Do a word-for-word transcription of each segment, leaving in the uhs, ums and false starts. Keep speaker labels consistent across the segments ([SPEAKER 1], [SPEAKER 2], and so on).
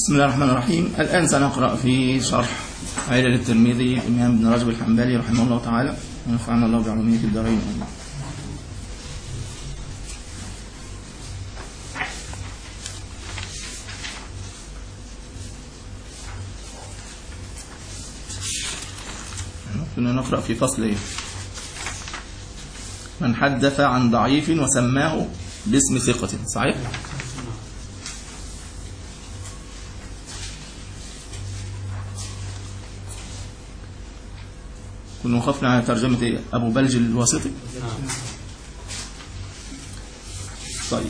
[SPEAKER 1] بسم الله الرحمن الرحيم. الآن سنقرأ في شرح علل الترمذي الإمام ابن رجب الحنبلي رحمه الله تعالى، ونفعنا الله بعلومه في الدارين. كنا نقرأ في فصل إيه؟ من حدث عن ضعيف وسماه باسم ثقة، صحيح؟ كنا وقفنا على ترجمة إيه؟ أبو بلج الواسطي. طيب،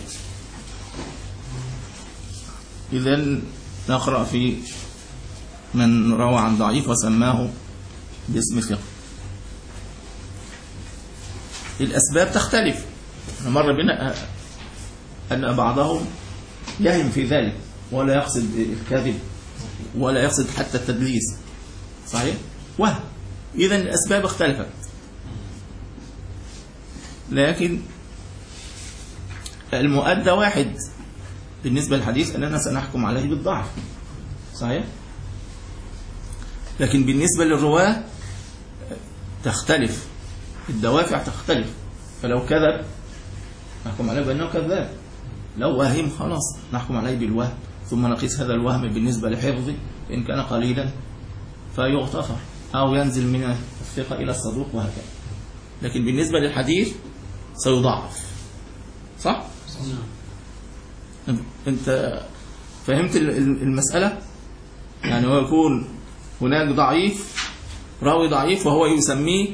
[SPEAKER 1] إذن نقرأ في من روى عن ضعيف وسماه باسم ثقة. الأسباب تختلف، مر بنا أن بعضهم يهم في ذلك ولا يقصد الكذب ولا يقصد حتى التدليس، صحيح؟ وهم. إذن الأسباب اختلفت، لكن المؤدى واحد بالنسبة للحديث أننا سنحكم عليه بالضعف، صحيح؟ لكن بالنسبة للرواة تختلف، الدوافع تختلف. فلو كذب نحكم عليه بأنه كذاب، لو وهم خلاص نحكم عليه بالوهم، ثم نقيس هذا الوهم بالنسبة لحفظه، إن كان قليلا فيغتفر أو ينزل من الثقة إلى الصدوق وهكذا. لكن بالنسبة للحديث سيضعف، صح؟ أنت فهمت المسألة؟ يعني هو يكون هناك ضعيف، راوي ضعيف وهو يسميه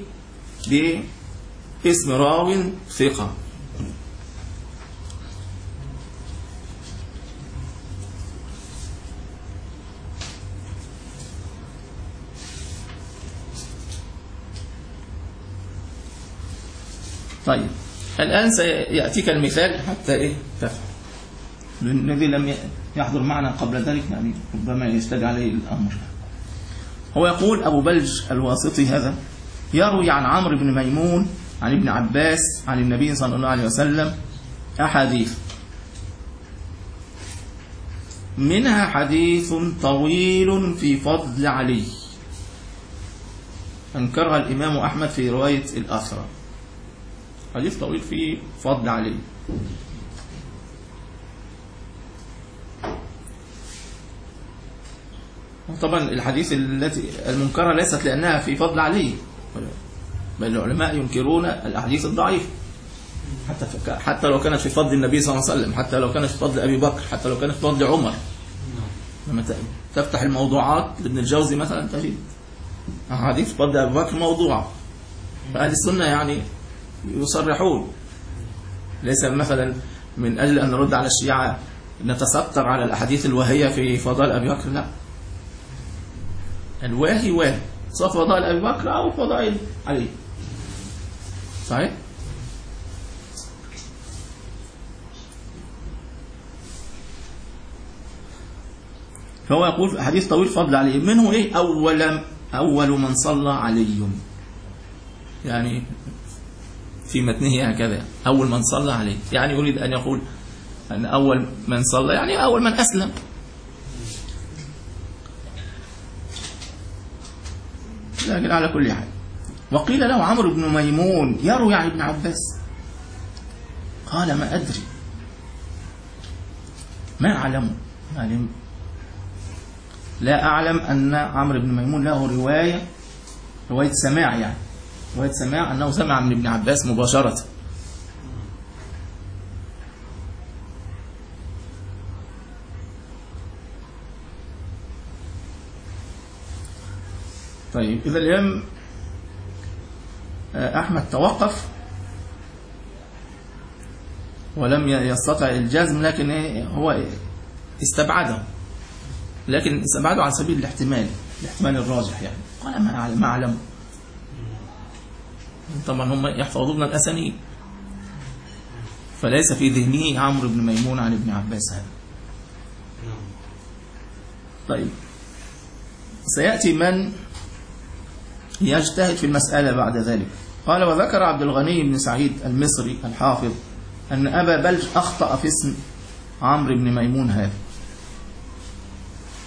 [SPEAKER 1] باسم راو ثقة. طيب، الآن سيأتيك المثال حتى إيه تفهم. الذي لم يحضر معنا قبل ذلك يعني ربما يشتد عليه الأمر. هو يقول أبو بلج الواسطي هذا يروي عن عمرو بن ميمون عن ابن عباس عن النبي صلى الله عليه وسلم أحاديث، منها حديث طويل في فضل علي أنكرها الإمام أحمد في رواية الأسرى. حديث طويل في فضل علي. طبعا الحديث التي المنكرة ليست لأنها في فضل علي، بل العلماء ينكرون الأحاديث الضعيفة حتى حتى لو كانت في فضل النبي صلى الله عليه وسلم، حتى لو كانت في فضل أبي بكر، حتى لو كانت في فضل عمر. لما تفتح الموضوعات لابن الجوزي مثلا تجد أحاديث فضل أبي بكر موضوعة، فأهل السنة يعني يصرحون، ليس مثلا من أجل أن نرد على الشيعة نتستر على الأحاديث الواهية في فضائل أبي بكر، لا، الواهي واهي، سواء فضائل أبي بكر أو فضائل علي، صحيح؟ فهو يقول حديث طويل فضل علي، منه إيه؟ أول أول من صلى علي، يعني في متنه هكذا، أول من صلى عليه، يعني يريد أن يقول أن أول من صلى يعني أول من أسلم. لكن على كل حال، وقيل له عمرو بن ميمون يروي عن ابن عباس، قال ما أدري، ما أعلم، يعني لا أعلم أن عمرو بن ميمون له رواية رواية سماع، يعني رواية سماع أنه سمع من ابن عباس مباشرة. طيب، إذا اليوم أحمد توقف ولم يستطع الجزم، لكن هو استبعده، لكن استبعده على سبيل الاحتمال، الاحتمال الراجح، يعني قال ما أعلم ما أعلم. طبعا هم يحفظون الأسانيد، فليس في ذهنه عمرو بن ميمون عن ابن عباس هذا. طيب، سيأتي من يجتهد في المسألة بعد ذلك. قال وذكر عبد الغني بن سعيد المصري الحافظ أن أبا بلج أخطأ في اسم عمرو بن ميمون هذا،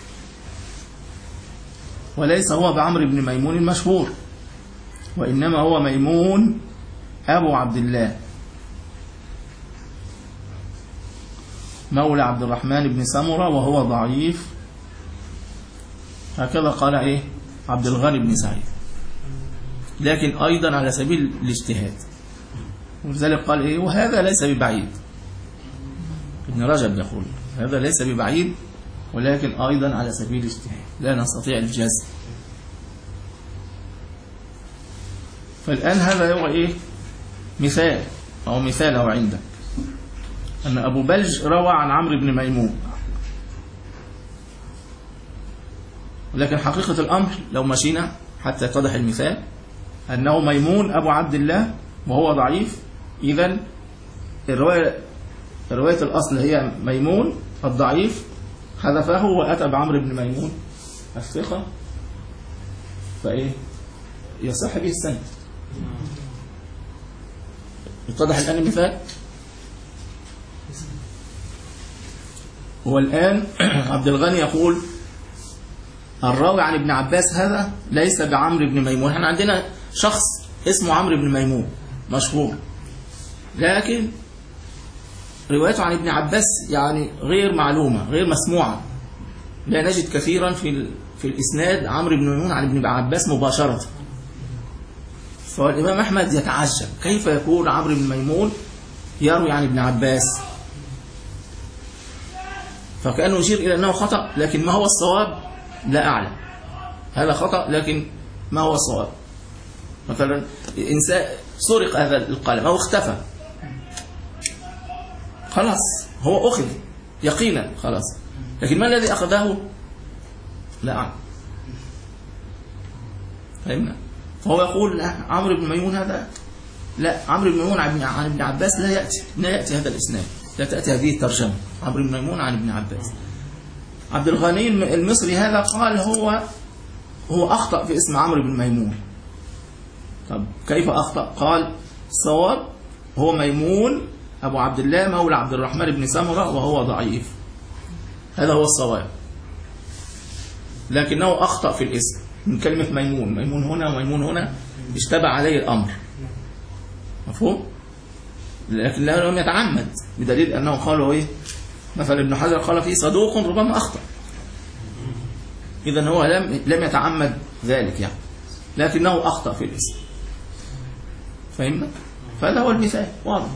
[SPEAKER 1] وليس هو بعمرو بن ميمون المشهور، وإنما هو ميمون أبو عبد الله مولى عبد الرحمن بن سمرة وهو ضعيف. هكذا قال إيه عبد الغني بن سعيد، لكن أيضا على سبيل الاجتهاد، ولذلك قال إيه وهذا ليس ببعيد. ابن رجب يقول هذا ليس ببعيد، ولكن أيضا على سبيل الاجتهاد لا نستطيع الجزم. فالآن هذا هو إيه مثال أو مثاله عندك أن أبو بلج روى عن عمرو بن ميمون، لكن حقيقة الأمر لو مشينا حتى يتضح المثال أنه ميمون أبو عبد الله وهو ضعيف. إذن الرواية رواية الأصل هي ميمون الضعيف، حذفه وأتى بعمرو بن ميمون الثقة، فإيه يصح به السند. يتضح الآن المثال. هو الآن عبد الغني يقول الراوي عن ابن عباس هذا ليس بعمرو بن ميمون. احنا عندنا شخص اسمه عمرو بن ميمون مشهور، لكن روايته عن ابن عباس يعني غير معلومة غير مسموعة، لا نجد كثيرا في في الإسناد عمرو بن ميمون عن ابن عباس مباشرة. فالإمام أحمد يتعجب كيف يكون عمرو بن ميمون يروي عن ابن عباس، فكأنه يشير إلى أنه خطأ، لكن ما هو الصواب لا أعلم. هذا خطأ لكن ما هو الصواب. مثلا إنسان سرق هذا القلم أو اختفى، خلاص هو أخذ يقينا خلاص، لكن ما الذي أخذه لا أعلم. فهمنا؟ فهو يقول عمرو بن ميمون هذا لا، عمرو بن ميمون عن ابن عباس لا يأتي لا يأتي هذا الإسناد، لا تأتي هذه الترجمة عمرو بن ميمون عن ابن عباس. عبد الغني المصري هذا قال هو هو أخطأ في اسم عمرو بن ميمون. طب كيف أخطأ؟ قال الصواب هو ميمون أبو عبد الله مولى عبد الرحمن بن سمرة وهو ضعيف، هذا هو الصواب، لكنه أخطأ في الاسم من كلمة ميمون، ميمون هنا وميمون هنا اشتبه عليه الأمر، مفهوم؟ لكن لا لم يتعمد، بدليل أنه قالوا إيه مثلا ابن حجر قال فيه صدوق ربما أخطأ، إذن هو لم لم يتعمد ذلك يعني، لكنه أخطأ في الاسم. فهمنا؟ فهذا هو المثال واضح.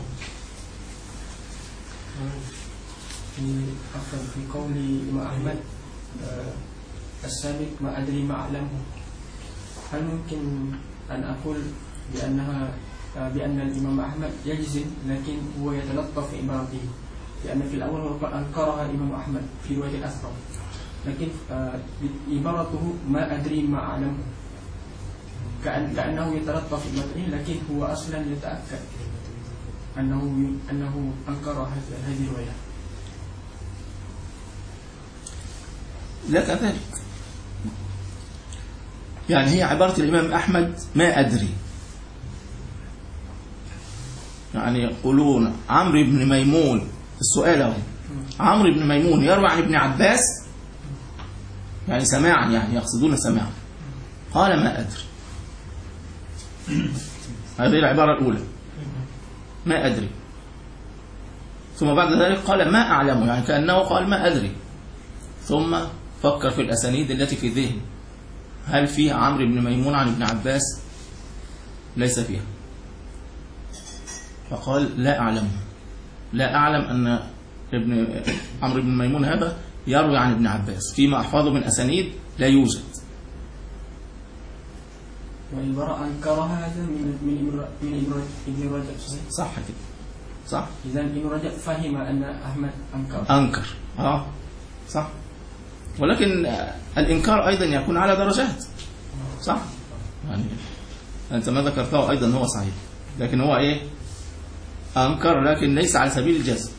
[SPEAKER 2] في قول الإمام أحمد السابق ما أدري ما أعلمه، هل ممكن أن أقول بأنها بأن الإمام أحمد يجزم لكن هو يتلطف في عبارته، لأن في الأول أنكرها الإمام أحمد في رواية الأثر، لكن عبارته ما أدري ما أعلمه كأن كأنه يتلطف في عبارته، لكن هو أصلا يتأكد أنه أنه أنكر هذه الرواية.
[SPEAKER 1] لا كذلك، يعني هي عبارة الإمام أحمد ما أدري، يعني يقولون عمرو بن ميمون، السؤال هو عمرو بن ميمون يروي عن ابن عباس يعني سماعا، يعني يقصدون سماعا، قال ما أدري. هذه العبارة الأولى ما أدري، ثم بعد ذلك قال ما أعلمه، يعني كأنه قال ما أدري، ثم فكر في الأسانيد التي في ذهن هل فيها عمرو بن ميمون عن ابن عباس؟ ليس فيها، فقال لا أعلم لا أعلم أن ابن عمرو بن ميمون هذا يروي عن ابن عباس، فيما أحفظه من أسانيد لا يوجد.
[SPEAKER 2] والعبارة أنكرها هذا من من من ابن رجب،
[SPEAKER 1] صح كده صح.
[SPEAKER 2] إذا ابن رجب فهم أن أحمد أنكر
[SPEAKER 1] أنكر آه صح، ولكن الإنكار أيضا يكون على درجات، صح؟ يعني أنت ما ذكرته أيضا هو صحيح، لكن هو إيه أنكر لكن ليس على سبيل الجزم،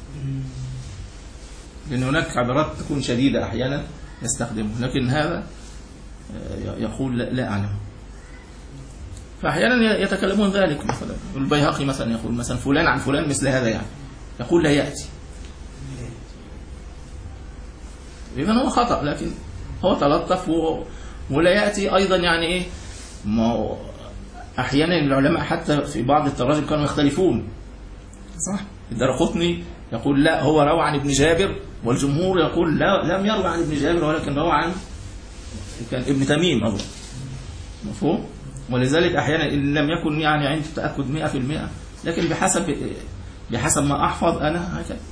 [SPEAKER 1] لأن هناك عبارات تكون شديدة أحيانا يستخدمه، لكن هذا يقول لا أعلم. فأحيانا يتكلمون ذلك، مثلا البيهقي مثلا يقول مثلا فلان عن فلان مثل هذا، يعني يقول لا يأتي، إذن هو خطأ، لكن هو تلطف ولا يأتي أيضا يعني إيه، ما أحيانا العلماء حتى في بعض التراجم كانوا يختلفون، صح؟ الدارقطني يقول لا هو روى عن ابن جابر، والجمهور يقول لا لم يروى عن ابن جابر ولكن روى عن كان ابن تميم أظن. مفهوم؟ ولذلك أحيانا إن لم يكن يعني عندي تأكد مئة في المئة، لكن بحسب بحسب ما أحفظ أنا هكذا.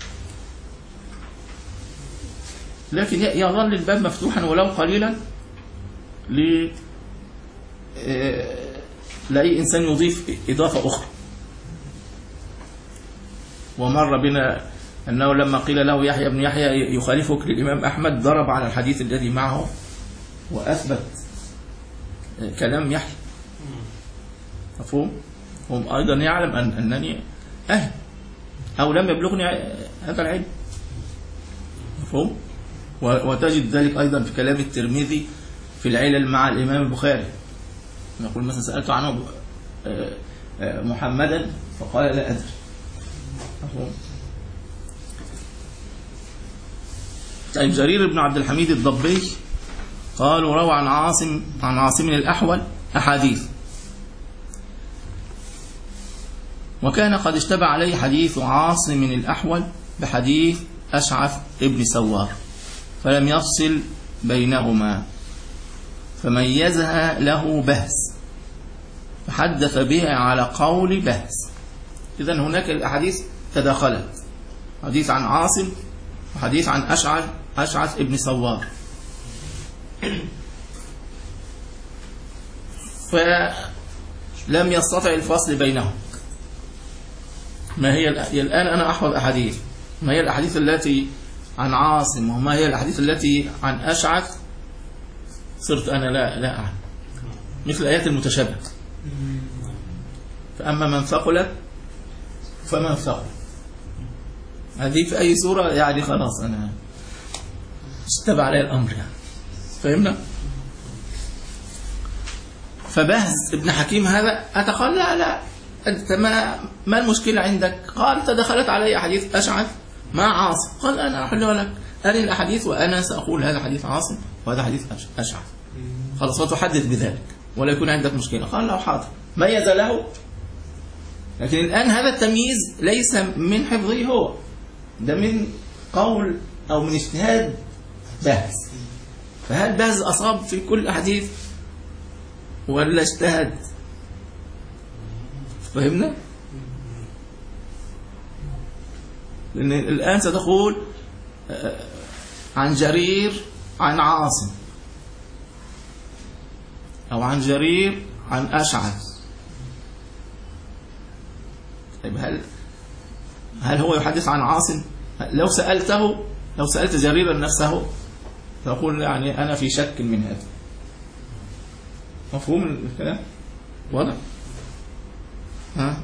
[SPEAKER 1] لكن يظل الباب مفتوحا ولو قليلا ل لأي إنسان يضيف إضافة أخرى. ومر بنا أنه لما قيل له يحيى بن يحيى يخالفك للإمام أحمد ضرب على الحديث الذي معه وأثبت كلام يحيى. مفهوم؟ هم أيضا يعلم أن أنني أهل أو لم يبلغني هذا العلم. مفهوم؟ وتجد ذلك أيضا في كلام الترمذي في العلل مع الإمام البخاري، نقول مثلا سألت عنه محمدا فقال لا أدري. طيب جرير بن عبد الحميد الضبي قالوا روى عن عاصم عن عاصم الأحول أحاديث، وكان قد اشتبه عليه حديث عاصم الأحول بحديث أشعث ابن سوار فلم يفصل بينهما فميزها له بهز فحدث بها على قول بهز. إذن هناك الأحاديث تداخلت، حديث عن عاصم وحديث عن أشعث أشعث ابن سوار، فلم يستطع الفصل بينهم. ما هي الآن أنا أحفظ أحاديث، ما هي الأحاديث التي عن عاصم وما هي الأحاديث التي عن أشعث، صرت أنا لا لا أعلم، مثل آيات المتشابه. فأما من ثقلت فمن ثقل، هذه في أي سورة يعني خلاص أنا اشتبه علي الأمر يعني. فهمنا؟ فبهز ابن حكيم هذا أتقال لا لا أنت ما ما المشكلة عندك؟ قال تدخلت علي حديث أشعث مع عاصم، قال أنا أحل لك أري الأحاديث وأنا سأقول هذا حديث عاصم وهذا حديث أشعث، خلاص وتحدث بذلك ولا يكون عندك مشكلة. قال له حاضر، ميز له. لكن الآن هذا التمييز ليس من حفظه هو، ده من قول أو من اجتهاد بهز. فهل بهز أصاب في كل أحاديث ولا اجتهد؟ فهمنا؟ لأن الآن ستقول عن جرير عن عاصم أو عن جرير عن أشعث. طيب هل هل هو يحدث عن عاصم؟ لو سألته لو سألت جريرا نفسه تقول يعني أنا في شك من هذا. مفهوم الكلام؟ واضح؟ ها؟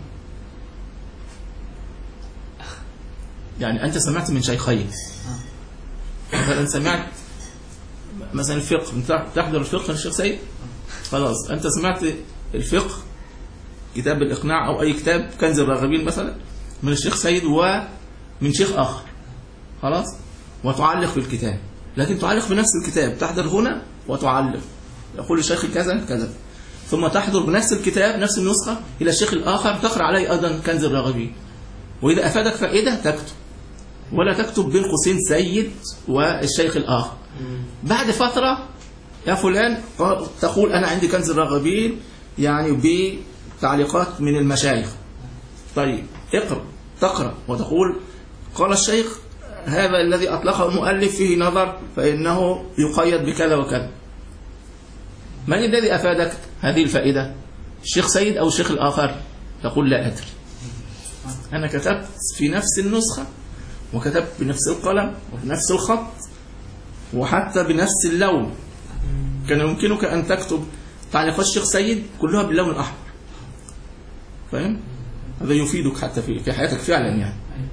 [SPEAKER 1] يعني أنت سمعت من شيخين، مثلا سمعت مثلا الفقه، أنت تحضر الفقه للشيخ سيد، خلاص أنت سمعت الفقه كتاب الإقناع أو أي كتاب كنز الراغبين مثلا من الشيخ سيد ومن شيخ آخر، خلاص، وتعلق في الكتاب، لكن تعلق في نفس الكتاب، تحضر هنا وتعلق يقول الشيخ كذا كذا، ثم تحضر بنفس الكتاب نفس النسخة إلى الشيخ الآخر تقرأ عليه أيضا كنز الراغبين، وإذا أفادك فائدة تكتب، ولا تكتب بين قوسين سيد والشيخ الآخر. بعد فترة يا فلان تقول أنا عندي كنز الراغبين يعني بتعليقات من المشايخ، طيب اقرأ تقرأ وتقول قال الشيخ هذا الذي أطلقه المؤلف فيه نظر فإنه يقيد بكذا وكذا. من الذي أفادك هذه الفائدة؟ الشيخ سيد أو الشيخ الآخر؟ تقول لا أدري، أنا كتبت في نفس النسخة وكتبت بنفس القلم وبنفس الخط وحتى بنفس اللون، كان يمكنك أن تكتب تعليقات الشيخ سيد كلها باللون الأحمر، فاهم؟ هذا يفيدك حتى في في حياتك فعلا يعني.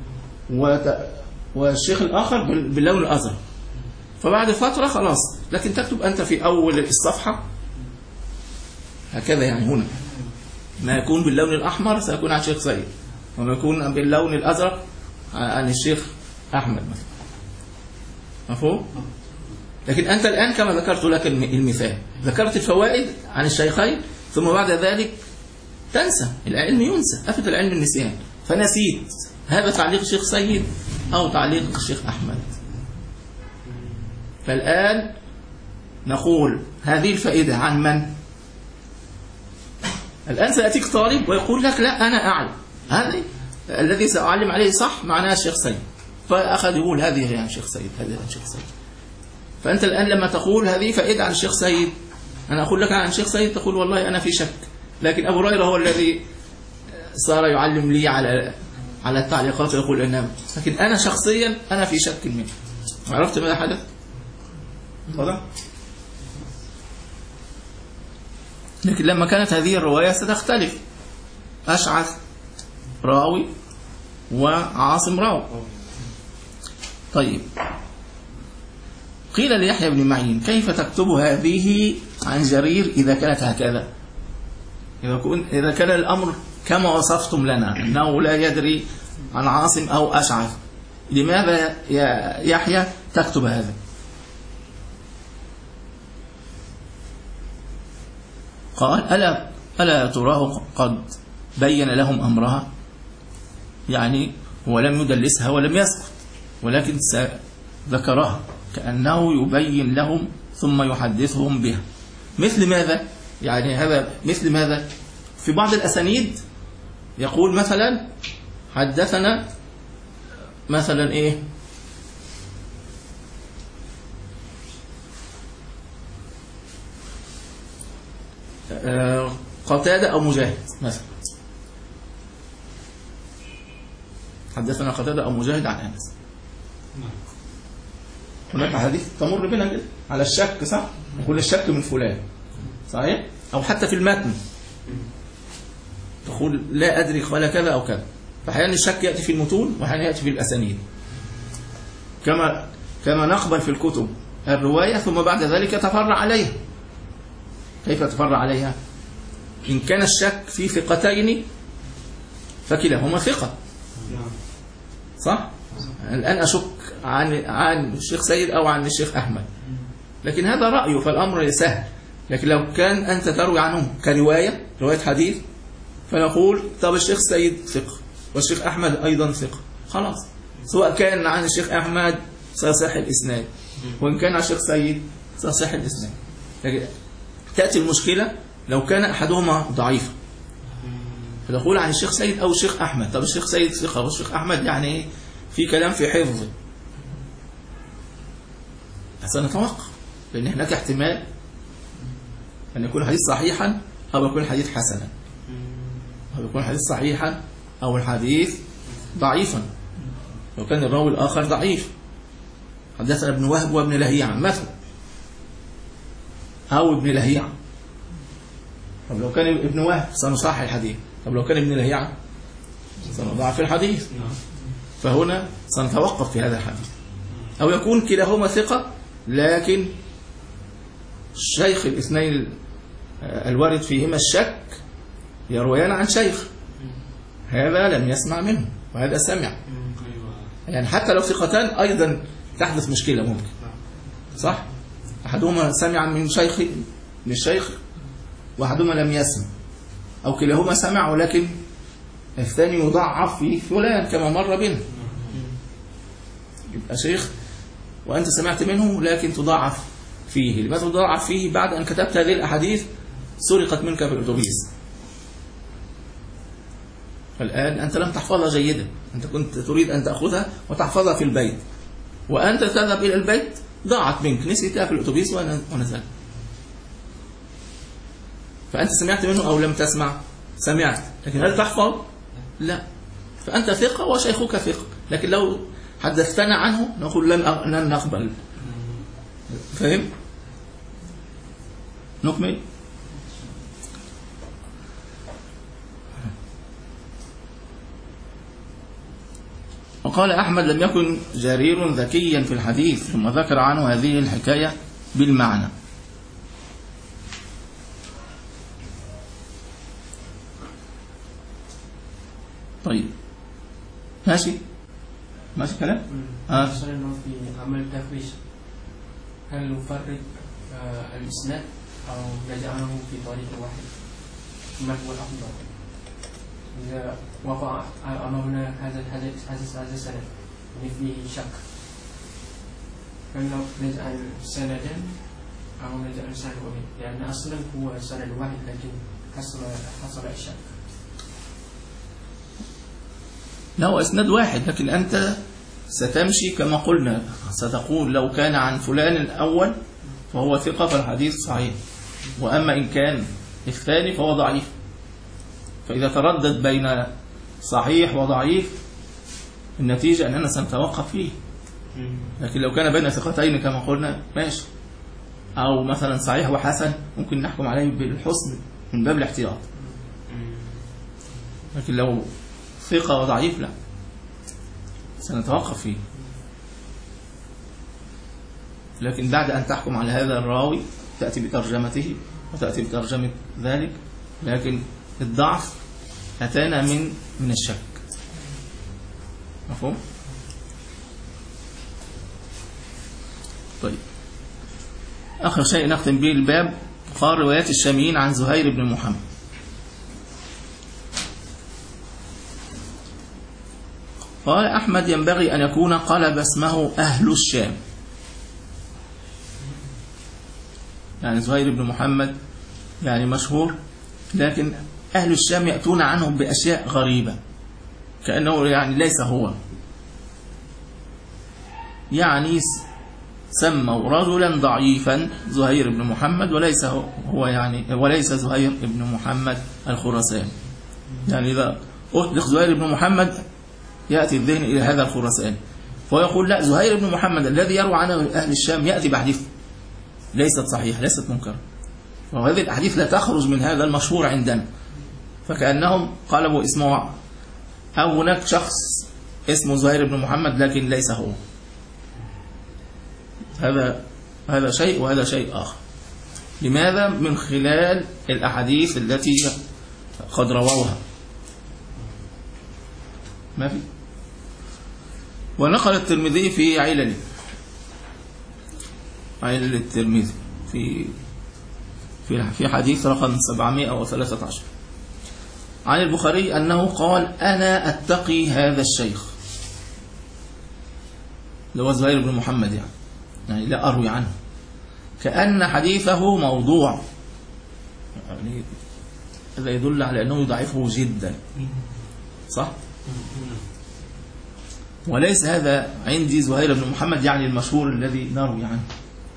[SPEAKER 1] والشيخ الآخر باللون الأزرق، فبعد فترة خلاص، لكن تكتب أنت في أول الصفحة هكذا يعني، هنا ما يكون باللون الأحمر سيكون عن الشيخ سيد، وما يكون باللون الأزرق عن الشيخ أحمد مثلا. مفهوم؟ لكن أنت الآن كما ذكرت لك المثال ذكرت الفوائد عن الشيخين ثم بعد ذلك تنسى، العلم ينسى، أفت العلم النسيان، فنسيت. هذا تعليق الشيخ سيد أو تعليق الشيخ أحمد. فالآن نقول هذه الفائدة عن من؟ الآن سيأتيك طالب ويقول لك لا أنا أعلم، هذا الذي سأعلم عليه صح معناه الشيخ سيد، فأخذ يقول هذه هي عن الشيخ سيد، هذه عن الشيخ سيد. فأنت الآن لما تقول هذه فائدة عن الشيخ سيد، أنا أقول لك عن الشيخ سيد تقول والله أنا في شك، لكن أبو هريرة هو الذي صار يعلم لي على على التعليقات ويقول إنما، لكن أنا شخصيا أنا في شك منه. عرفت ماذا حدث؟ واضح؟ لكن لما كانت هذه الرواية ستختلف، أشعث راوي وعاصم راوي. طيب، قيل ليحيى بن معين كيف تكتب هذه عن جرير إذا كانت هكذا؟ إذا كان الأمر كما وصفتم لنا أنه لا يدري عن عاصم أو أشعث، لماذا يا يحيى تكتب هذا؟ قال ألا, ألا تراه قد بين لهم أمرها، يعني هو لم يدلسها ولم يسكت ولكن ذكرها كأنه يبين لهم ثم يحدثهم بها. مثل ماذا؟ يعني هذا مثل ماذا؟ في بعض الأسانيد يقول مثلا حدثنا مثلا إيه آه قتادة أو مجاهد مثلا، حدثنا قتادة أو مجاهد عن أنس. هناك حديث تمر بنا كده على الشك، صح؟ نقول الشك من فلان، صحيح؟ أو حتى في المتن تقول لا أدري قال كذا أو كذا. فأحيانا الشك يأتي في المتون وأحيانا يأتي في الأسانيد، كما كما نقبل في الكتب الرواية ثم بعد ذلك تفرع عليها. كيف تفرع عليها؟ إن كان الشك في ثقتين فكلاهما ثقة، صح؟ الآن أشك عن عن الشيخ سيد أو عن الشيخ أحمد، لكن هذا رأيه فالأمر سهل. لكن لو كان أنت تروي عنه كرواية رواية حديث فنقول طب الشيخ سيد ثقة والشيخ أحمد أيضا ثقة، خلاص. سواء كان عن الشيخ أحمد سيصح الإسناد وإن كان عن الشيخ سيد سيصح الإسناد. لكن تأتي المشكلة لو كان أحدهما ضعيفا فنقول عن الشيخ سيد أو الشيخ أحمد، طب الشيخ سيد ثقة والشيخ أحمد يعني في كلام في حفظه، سنتوقف، لأن هناك احتمال أن يكون الحديث صحيحا أو يكون الحديث حسنا، أو يكون الحديث صحيحا أو الحديث ضعيفا لو كان الراوي الآخر ضعيف. حدثنا ابن وهب وابن لهيعة مثلا، أو ابن لهيعة، طب لو كان ابن وهب سنصحح الحديث، طب لو كان ابن لهيعة سنضعف الحديث. فهنا سنتوقف في هذا الحديث. أو يكون كلاهما ثقة لكن الشيخ الاثنين الوارد فيهما الشك يرويان عن شيخ هذا لم يسمع منه وهذا سمع، يعني حتى لو ثقتان أيضا تحدث مشكلة ممكن، صح؟ أحدهما سمع من شيخ من الشيخ وأحدهما لم يسمع، أو كلاهما سمع ولكن الثاني يضعف في فلان كما مر بنا، يبقى شيخ وأنت سمعت منه لكن تضعف فيه. لماذا تضعف فيه؟ بعد أن كتبت هذه الأحاديث سرقت منك في الأتوبيس، فالآن أنت لم تحفظها جيدا، أنت كنت تريد أن تأخذها وتحفظها في البيت، وأنت تذهب إلى البيت ضاعت منك، نسيتها في الأتوبيس ونزلت. فأنت سمعت منه أو لم تسمع؟ سمعت، لكن هل تحفظ؟ لا. فأنت ثقة وشيخك ثقة، لكن لو حدثتنا عنه نقول لن نقبل. فهم؟ نكمل. وقال أحمد لم يكن جرير ذكيا في الحديث، ثم ذكر عنه هذه الحكاية بالمعنى. طيب ماشي ماشي كلام.
[SPEAKER 2] آه. في عمل التفريش هل نفرق آه الإسناد أو نجعله في طريق واحد؟ ما هو الأفضل إذا وقع أمامنا هذا الحديث هذا السند فيه شك؟ هل نجعل سندا أو نجعل سند واحد؟ لأن أصلا هو سند واحد لكن حصل حصل الشك.
[SPEAKER 1] لا، إسناد واحد، لكن أنت ستمشي كما قلنا، ستقول لو كان عن فلان الأول فهو ثقة فالحديث صحيح، وأما إن كان الثاني فهو ضعيف. فإذا تردد بين صحيح وضعيف النتيجة أننا سنتوقف فيه. لكن لو كان بين ثقتين كما قلنا ماشي، أو مثلا صحيح وحسن ممكن نحكم عليه بالحسن من باب الاحتياط. لكن لو ثقة وضعيف لا، سنتوقف فيه. لكن بعد أن تحكم على هذا الراوي تأتي بترجمته وتأتي بترجمة ذلك، لكن الضعف أتانا من من الشك. مفهوم؟ طيب، آخر شيء نختم به الباب، قال روايات الشاميين عن زهير بن محمد. قال أحمد ينبغي أن يكون قلب اسمه أهل الشام، يعني زهير بن محمد يعني مشهور، لكن أهل الشام يأتون عنه بأشياء غريبة كأنه يعني ليس هو، يعني سموا رجلا ضعيفا زهير بن محمد وليس هو، يعني وليس زهير بن محمد الخراساني. يعني إذا أطلق زهير بن محمد يأتي الذهن إلى هذا الخراساني، فيقول لا، زهير بن محمد الذي يروى عنه أهل الشام يأتي بحديث ليست صحيح ليست منكرة، وهذه الأحاديث لا تخرج من هذا المشهور عندنا. فكأنهم قلبوا اسمه، أو هناك شخص اسمه زهير بن محمد لكن ليس هو. هذا هذا شيء وهذا شيء آخر. لماذا؟ من خلال الأحاديث التي قد رووها. ما في. ونقل الترمذي في علل علل الترمذي في في في حديث رقم سبعمائة وثلاثة عشر عن البخاري أنه قال: أنا أتقي هذا الشيخ، اللي هو زهير بن محمد، يعني يعني لا أروي عنه، كأن حديثه موضوع. يعني هذا يدل على أنه يضعفه جدا، صح؟ وليس هذا عندي زهير بن محمد يعني المشهور الذي نروي عنه.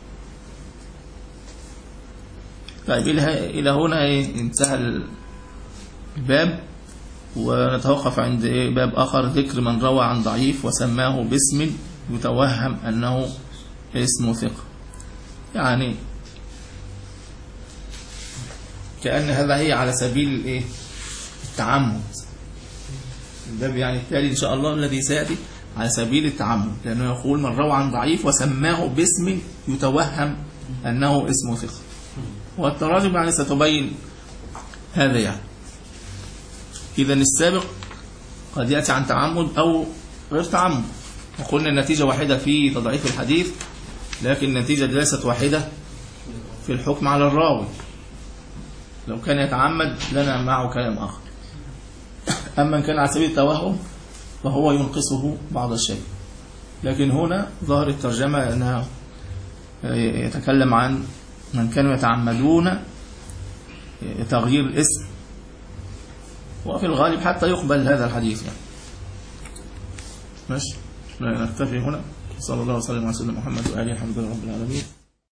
[SPEAKER 1] طيب، إلى هنا انتهى الباب، ونتوقف عند باب آخر، ذكر من روى عن ضعيف وسماه باسم يتوهم أنه اسم ثقة. يعني كأن هذا هي على سبيل التعمد. الباب يعني التالي إن شاء الله الذي سيأتي على سبيل التعمد، لأنه يقول من روى عن ضعيف وسماه باسم يتوهم أنه اسم ثقة، والتراجم يعني ستبين هذا. يعني إذا السابق قد يأتي عن تعمد أو غير تعمد، وقلنا النتيجة واحدة في تضعيف الحديث، لكن النتيجة ليست واحدة في الحكم على الراوي. لو كان يتعمد لنا معه كلام آخر، أما إن كان على سبيل التوهم فهو ينقصه بعض الشيء. لكن هنا ظهر الترجمة أنها يتكلم عن من كانوا يتعمدون تغيير الاسم، وفي الغالب حتى يقبل هذا الحديث. يعني ماشي، نكتفي هنا. صلى الله وسلم على سيدنا محمد وآله، الحمد لله رب العالمين.